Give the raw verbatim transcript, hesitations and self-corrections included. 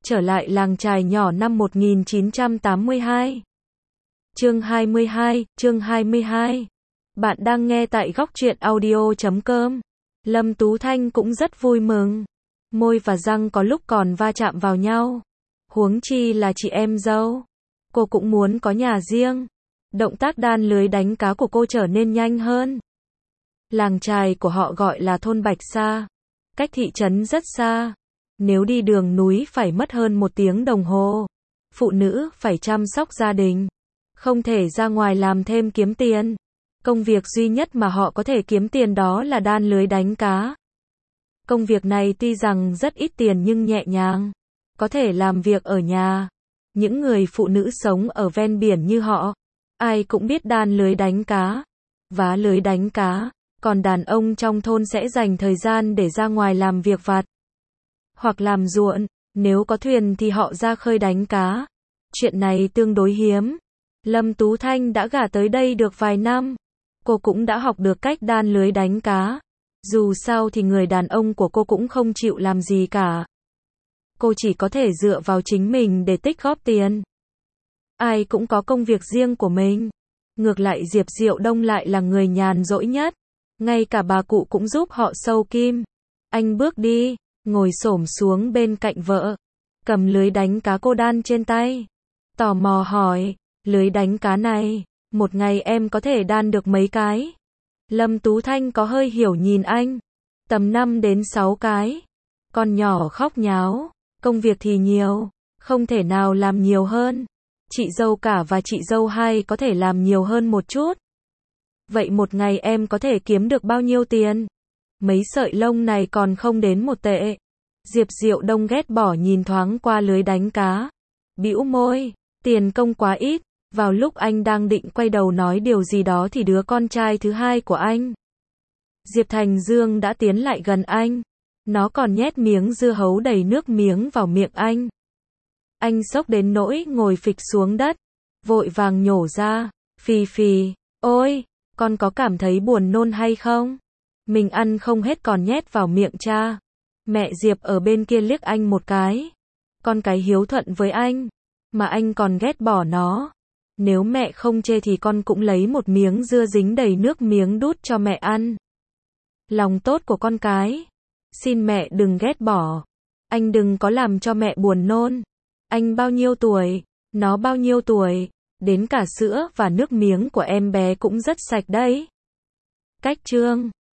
Trở lại làng chài nhỏ năm một nghìn chín trăm tám mươi hai. Chương hai mươi hai, chương hai mươi hai. Bạn đang nghe tại góc truyện audio chấm com. Lâm Tú Thanh cũng rất vui mừng. Môi và răng có lúc còn va chạm vào nhau. Huống chi là chị em dâu. Cô cũng muốn có nhà riêng. Động tác đan lưới đánh cá của cô trở nên nhanh hơn. Làng chài của họ gọi là thôn Bạch Sa. Cách thị trấn rất xa. Nếu đi đường núi phải mất hơn một tiếng đồng hồ. Phụ nữ phải chăm sóc gia đình. Không thể ra ngoài làm thêm kiếm tiền. Công việc duy nhất mà họ có thể kiếm tiền đó là đan lưới đánh cá. Công việc này tuy rằng rất ít tiền nhưng nhẹ nhàng. Có thể làm việc ở nhà. Những người phụ nữ sống ở ven biển như họ, ai cũng biết đan lưới đánh cá, vá lưới đánh cá. Còn đàn ông trong thôn sẽ dành thời gian để ra ngoài làm việc vặt. Hoặc làm ruộng, nếu có thuyền thì họ ra khơi đánh cá. Chuyện này tương đối hiếm. Lâm Tú Thanh đã gả tới đây được vài năm. Cô cũng đã học được cách đan lưới đánh cá. Dù sao thì người đàn ông của cô cũng không chịu làm gì cả. Cô chỉ có thể dựa vào chính mình để tích góp tiền. Ai cũng có công việc riêng của mình. Ngược lại Diệp Diệu Đông lại là người nhàn rỗi nhất. Ngay cả bà cụ cũng giúp họ sâu kim. Anh bước đi, ngồi xổm xuống bên cạnh vợ. Cầm lưới đánh cá cô đan trên tay. Tò mò hỏi, lưới đánh cá này, một ngày em có thể đan được mấy cái? Lâm Tú Thanh có hơi hiểu nhìn anh. Tầm năm đến sáu cái. Con nhỏ khóc nháo. Công việc thì nhiều. Không thể nào làm nhiều hơn. Chị dâu cả và chị dâu hai có thể làm nhiều hơn một chút. Vậy một ngày em có thể kiếm được bao nhiêu tiền? Mấy sợi lông này còn không đến một tệ. Diệp Diệu Đông ghét bỏ nhìn thoáng qua lưới đánh cá. Bĩu môi, tiền công quá ít. Vào lúc anh đang định quay đầu nói điều gì đó thì đứa con trai thứ hai của anh, Diệp Thành Dương đã tiến lại gần anh. Nó còn nhét miếng dưa hấu đầy nước miếng vào miệng anh. Anh sốc đến nỗi ngồi phịch xuống đất. Vội vàng nhổ ra. Phì phì, ôi, con có cảm thấy buồn nôn hay không? Mình ăn không hết còn nhét vào miệng cha. Mẹ Diệp ở bên kia liếc anh một cái. Con cái hiếu thuận với anh, mà anh còn ghét bỏ nó. Nếu mẹ không chê thì con cũng lấy một miếng dưa dính đầy nước miếng đút cho mẹ ăn. Lòng tốt của con cái. Xin mẹ đừng ghét bỏ. Anh đừng có làm cho mẹ buồn nôn. Anh bao nhiêu tuổi? Nó bao nhiêu tuổi? Đến cả sữa và nước miếng của em bé cũng rất sạch đấy. Cách chương